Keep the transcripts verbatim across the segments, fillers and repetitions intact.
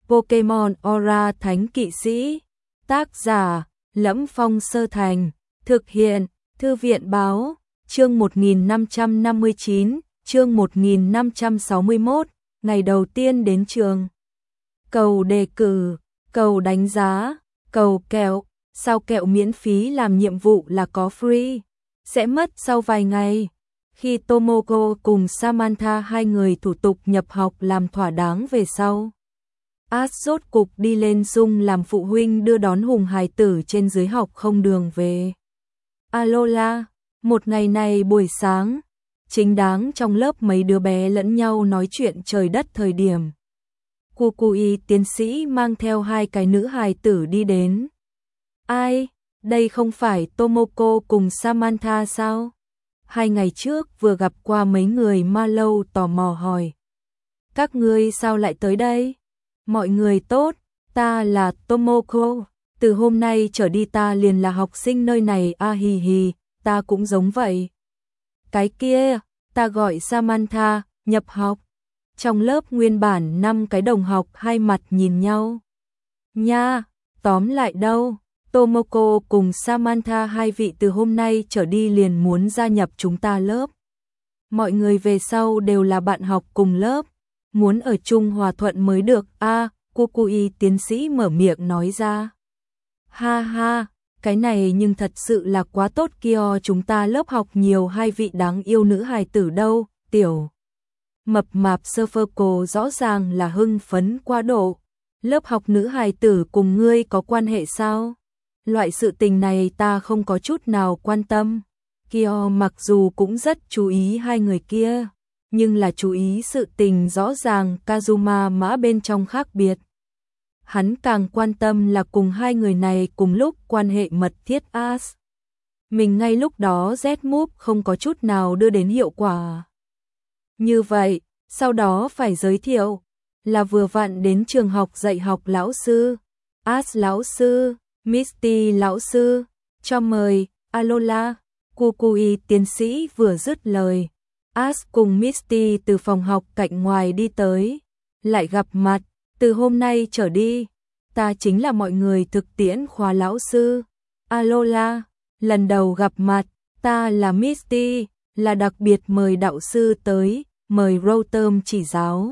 Pokemon Aura Thánh Kỵ Sĩ. Tác giả: Lẫm Phong Sơ Thành. Thực hiện: Thư viện Báo. Chương một nghìn năm trăm năm mươi chín, chương một nghìn năm trăm sáu mươi mốt, ngày đầu tiên đến trường. Cầu đề cử, cầu đánh giá, cầu kẹo, sao kẹo miễn phí làm nhiệm vụ là có free, sẽ mất sau vài ngày. Khi Tomoko cùng Samantha hai người thủ tục nhập học làm thỏa đáng về sau, Ash rốt cục đi lên Dung làm phụ huynh đưa đón Hùng hài tử trên dưới học không đường về. Alola, một ngày này buổi sáng, chính đáng trong lớp mấy đứa bé lẫn nhau nói chuyện trời đất thời điểm. Kukui tiến sĩ mang theo hai cái nữ hài tử đi đến. Ai, đây không phải Tomoko cùng Samantha sao? Hai ngày trước vừa gặp qua mấy người ma lâu tò mò hỏi. Các ngươi sao lại tới đây? Mọi người tốt, ta là Tomoko, từ hôm nay trở đi ta liền là học sinh nơi này a hì hì, ta cũng giống vậy. Cái kia, ta gọi Samantha, nhập học. Trong lớp nguyên bản năm cái đồng học hai mặt nhìn nhau. Nha, tóm lại đâu, Tomoko cùng Samantha hai vị từ hôm nay trở đi liền muốn gia nhập chúng ta lớp. Mọi người về sau đều là bạn học cùng lớp, muốn ở chung hòa thuận mới được a. À, Kukui tiến sĩ mở miệng nói ra. Ha ha, cái này nhưng thật sự là quá tốt kia, chúng ta lớp học nhiều hai vị đáng yêu nữ hài tử đâu, tiểu. Mập mạp Surferco rõ ràng là hưng phấn quá độ. Lớp học nữ hài tử cùng ngươi có quan hệ sao? Loại sự tình này ta không có chút nào quan tâm. Kyo mặc dù cũng rất chú ý hai người kia, nhưng là chú ý sự tình rõ ràng Kazuma mã bên trong khác biệt. Hắn càng quan tâm là cùng hai người này cùng lúc quan hệ mật thiết Ash. Mình ngay lúc đó Z-Move không có chút nào đưa đến hiệu quả. Như vậy, sau đó phải giới thiệu, là vừa vặn đến trường học dạy học lão sư, Ash lão sư, Misty lão sư, cho mời, Alola, Kukui tiến sĩ vừa dứt lời. Ash cùng Misty từ phòng học cạnh ngoài đi tới, lại gặp mặt, từ hôm nay trở đi, ta chính là mọi người thực tiễn khóa lão sư. Alola, lần đầu gặp mặt, ta là Misty, là đặc biệt mời đạo sư tới, mời Rotom chỉ giáo.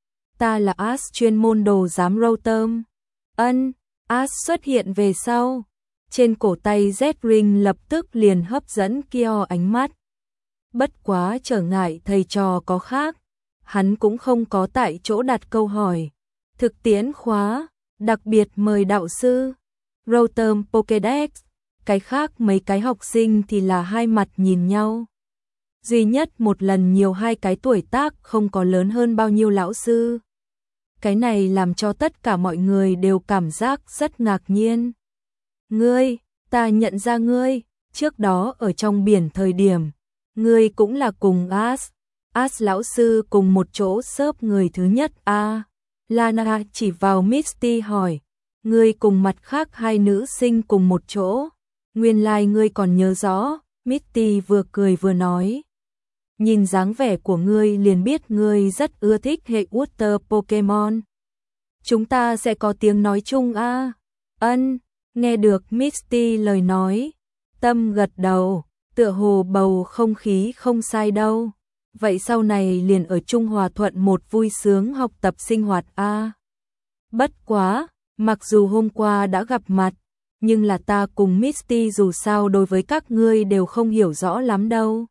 Ta là Ash chuyên môn đồ giám Rotom. Ân, Ash xuất hiện về sau, trên cổ tay Z-Ring lập tức liền hấp dẫn Kyo ánh mắt. Bất quá trở ngại thầy trò có khác, hắn cũng không có tại chỗ đặt câu hỏi. Thực tiễn khóa, đặc biệt mời đạo sư, Rotom Pokédex, cái khác mấy cái học sinh thì là hai mặt nhìn nhau. Duy nhất một lần nhiều hai cái tuổi tác không có lớn hơn bao nhiêu lão sư. Cái này làm cho tất cả mọi người đều cảm giác rất ngạc nhiên. Ngươi, ta nhận ra ngươi, trước đó ở trong biển thời điểm. Ngươi cũng là cùng Ash, Ash lão sư cùng một chỗ xớp người thứ nhất a. À, Lana chỉ vào Misty hỏi, ngươi cùng mặt khác hai nữ sinh cùng một chỗ, nguyên lai like ngươi còn nhớ rõ. Misty vừa cười vừa nói, nhìn dáng vẻ của ngươi liền biết ngươi rất ưa thích hệ Water Pokemon. Chúng ta sẽ có tiếng nói chung a. À. Ân, nghe được Misty lời nói, tâm gật đầu. Tựa hồ bầu không khí không sai đâu. Vậy sau này liền ở chung hòa thuận một vui sướng học tập sinh hoạt a. À. Bất quá, mặc dù hôm qua đã gặp mặt, nhưng là ta cùng Misty dù sao đối với các ngươi đều không hiểu rõ lắm đâu.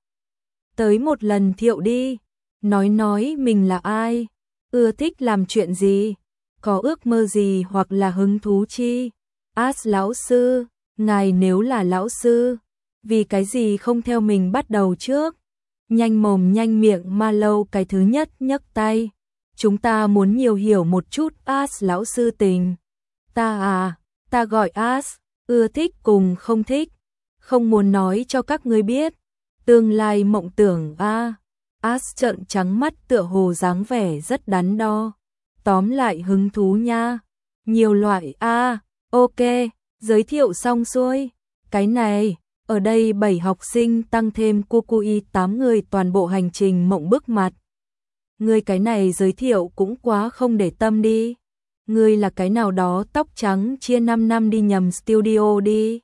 Tới một lần thiệu đi, nói nói mình là ai, ưa thích làm chuyện gì, có ước mơ gì hoặc là hứng thú chi. Ash lão sư, ngài nếu là lão sư, vì cái gì không theo mình bắt đầu trước? Nhanh mồm nhanh miệng ma lâu cái thứ nhất nhấc tay. Chúng ta muốn nhiều hiểu một chút Ash lão sư tình. Ta à, ta gọi Ash, ưa thích cùng không thích. Không muốn nói cho các ngươi biết. Tương lai mộng tưởng a. À. Ash trợn trắng mắt tựa hồ dáng vẻ rất đắn đo. Tóm lại hứng thú nha. Nhiều loại a. À. Ok, giới thiệu xong xuôi. Cái này. Ở đây bảy học sinh tăng thêm Kukui tám người toàn bộ hành trình mộng bức mặt. Ngươi cái này giới thiệu cũng quá không để tâm đi. Ngươi là cái nào đó tóc trắng chia năm năm đi nhầm studio đi.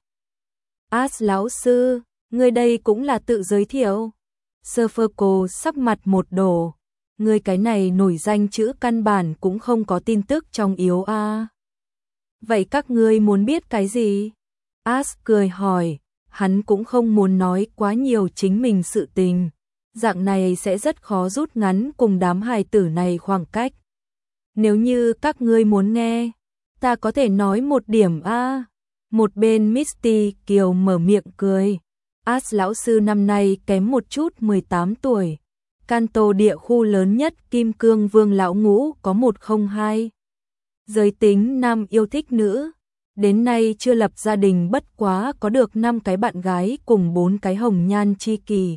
As lão sư, ngươi đây cũng là tự giới thiệu. Serverco sắc mặt một đổ. Ngươi cái này nổi danh chữ căn bản cũng không có tin tức trong yếu a. À. Vậy các ngươi muốn biết cái gì? As cười hỏi, hắn cũng không muốn nói quá nhiều chính mình sự tình. Dạng này sẽ rất khó rút ngắn cùng đám hài tử này khoảng cách. Nếu như các ngươi muốn nghe, ta có thể nói một điểm a. À. Một bên Misty Kiều mở miệng cười. As lão sư năm nay kém một chút mười tám tuổi. Kanto địa khu lớn nhất Kim Cương Vương lão ngũ có một không hai. Giới tính nam yêu thích nữ. Đến nay chưa lập gia đình bất quá có được năm cái bạn gái cùng bốn cái hồng nhan chi kỷ.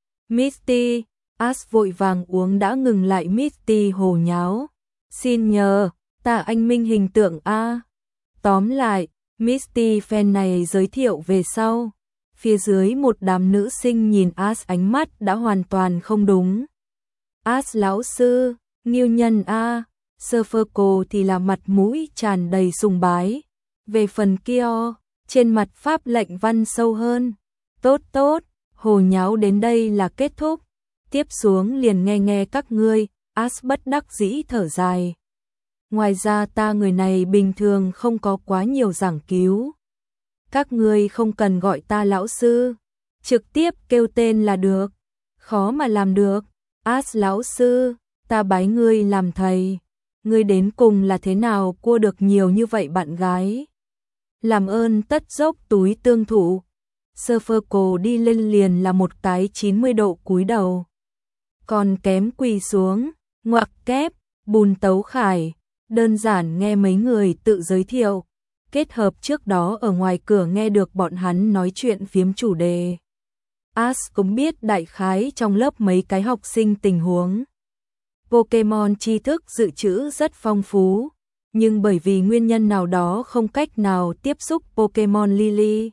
Misty, As vội vàng uống đã ngừng lại Misty hồ nháo. Xin nhờ, ta anh minh hình tượng a. Tóm lại, Misty fan này giới thiệu về sau. Phía dưới một đám nữ sinh nhìn As ánh mắt đã hoàn toàn không đúng. As lão sư, nghiêu nhân a. Serverco thì là mặt mũi tràn đầy sùng bái. Về phần kia, trên mặt pháp lệnh văn sâu hơn. Tốt tốt, hồ nháo đến đây là kết thúc. Tiếp xuống liền nghe nghe các ngươi. As bất đắc dĩ thở dài. Ngoài ra ta người này bình thường không có quá nhiều giảng cứu. Các ngươi không cần gọi ta lão sư, trực tiếp kêu tên là được. Khó mà làm được. As lão sư, ta bái ngươi làm thầy. Ngươi đến cùng là thế nào cua được nhiều như vậy bạn gái? Làm ơn tất dốc túi tương thủ. Serverco đi lên liền là một cái chín mươi độ cúi đầu. Còn kém quỳ xuống, ngoặc kép, bùn tấu khải. Đơn giản nghe mấy người tự giới thiệu. Kết hợp trước đó ở ngoài cửa nghe được bọn hắn nói chuyện phiếm chủ đề. As cũng biết đại khái trong lớp mấy cái học sinh tình huống. Pokemon tri thức dự trữ rất phong phú, nhưng bởi vì nguyên nhân nào đó không cách nào tiếp xúc Pokemon Lily.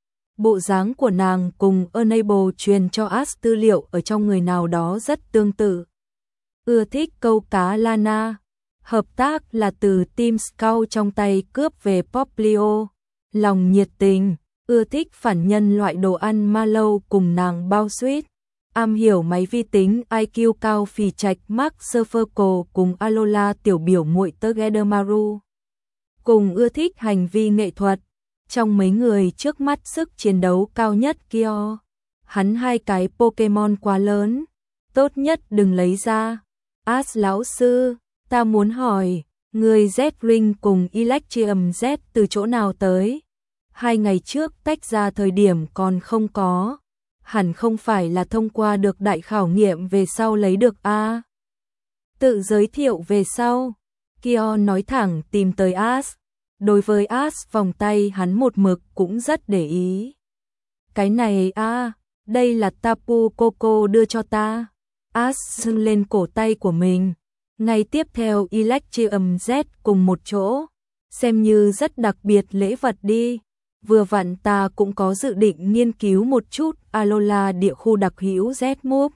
Bộ dáng của nàng cùng Enable truyền cho As tư liệu ở trong người nào đó rất tương tự. Ưa thích câu cá Lana. Hợp tác là từ Team Scout trong tay cướp về Poplio. Lòng nhiệt tình, ưa thích phản nhân loại đồ ăn Mallow cùng nàng bao suýt. Am hiểu máy vi tính i kiu cao phì trạch Mark Serverco cùng Alola tiểu biểu muội Togedemaru. Cùng ưa thích hành vi nghệ thuật. Trong mấy người trước mắt sức chiến đấu cao nhất kia. Hắn hai cái Pokemon quá lớn. Tốt nhất đừng lấy ra. As lão sư. Ta muốn hỏi, người Z-Ring cùng Electrium Z từ chỗ nào tới? Hai ngày trước tách ra thời điểm còn không có. Hẳn không phải là thông qua được đại khảo nghiệm về sau lấy được a. Tự giới thiệu về sau. Kyo nói thẳng tìm tới As. Đối với As vòng tay hắn một mực cũng rất để ý. Cái này a, đây là Tapu Koko đưa cho ta. As sưng lên cổ tay của mình. Ngày tiếp theo Electrium Z cùng một chỗ, xem như rất đặc biệt lễ vật đi. Vừa vặn ta cũng có dự định nghiên cứu một chút Alola địa khu đặc hữu Z-Move.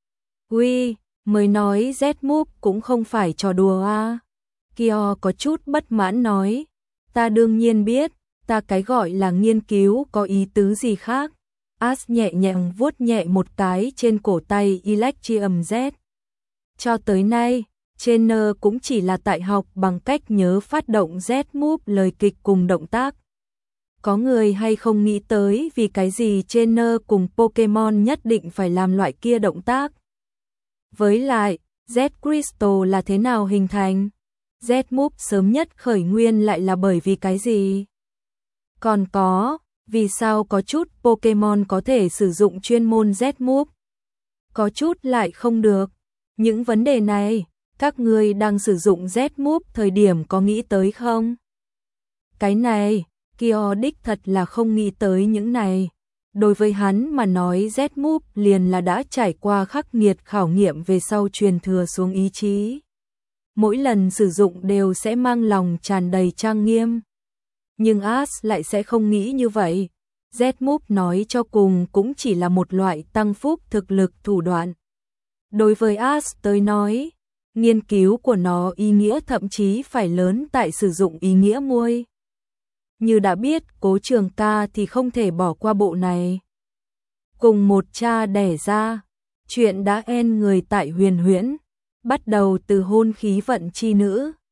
Uy, mới nói Z-Move cũng không phải trò đùa à. Kyo có chút bất mãn nói, ta đương nhiên biết, ta cái gọi là nghiên cứu có ý tứ gì khác. As nhẹ nhàng vuốt nhẹ một cái trên cổ tay Electrium Z. Cho tới nay, Trainer cũng chỉ là tại học bằng cách nhớ phát động Z-Move lời kịch cùng động tác. Có người hay không nghĩ tới vì cái gì Trainer cùng Pokemon nhất định phải làm loại kia động tác. Với lại, Z-Crystal là thế nào hình thành? Z-Move sớm nhất khởi nguyên lại là bởi vì cái gì? Còn có, vì sao có chút Pokemon có thể sử dụng chuyên môn Z-Move? Có chút lại không được. Những vấn đề này, các ngươi đang sử dụng Z-Move thời điểm có nghĩ tới không? Cái này, Kyo đích thật là không nghĩ tới những này. Đối với hắn mà nói Z-Move liền là đã trải qua khắc nghiệt khảo nghiệm về sau truyền thừa xuống ý chí. Mỗi lần sử dụng đều sẽ mang lòng tràn đầy trang nghiêm. Nhưng As lại sẽ không nghĩ như vậy. Z-Move nói cho cùng cũng chỉ là một loại tăng phúc thực lực thủ đoạn. Đối với As tới nói, Nghiên cứu của nó ý nghĩa thậm chí phải lớn tại sử dụng ý nghĩa muôi. Như đã biết, Cố Trường Ca thì không thể bỏ qua bộ này. Cùng một cha đẻ ra, chuyện đã en người tại Huyền Huyễn, bắt đầu từ hôn khí vận chi nữ.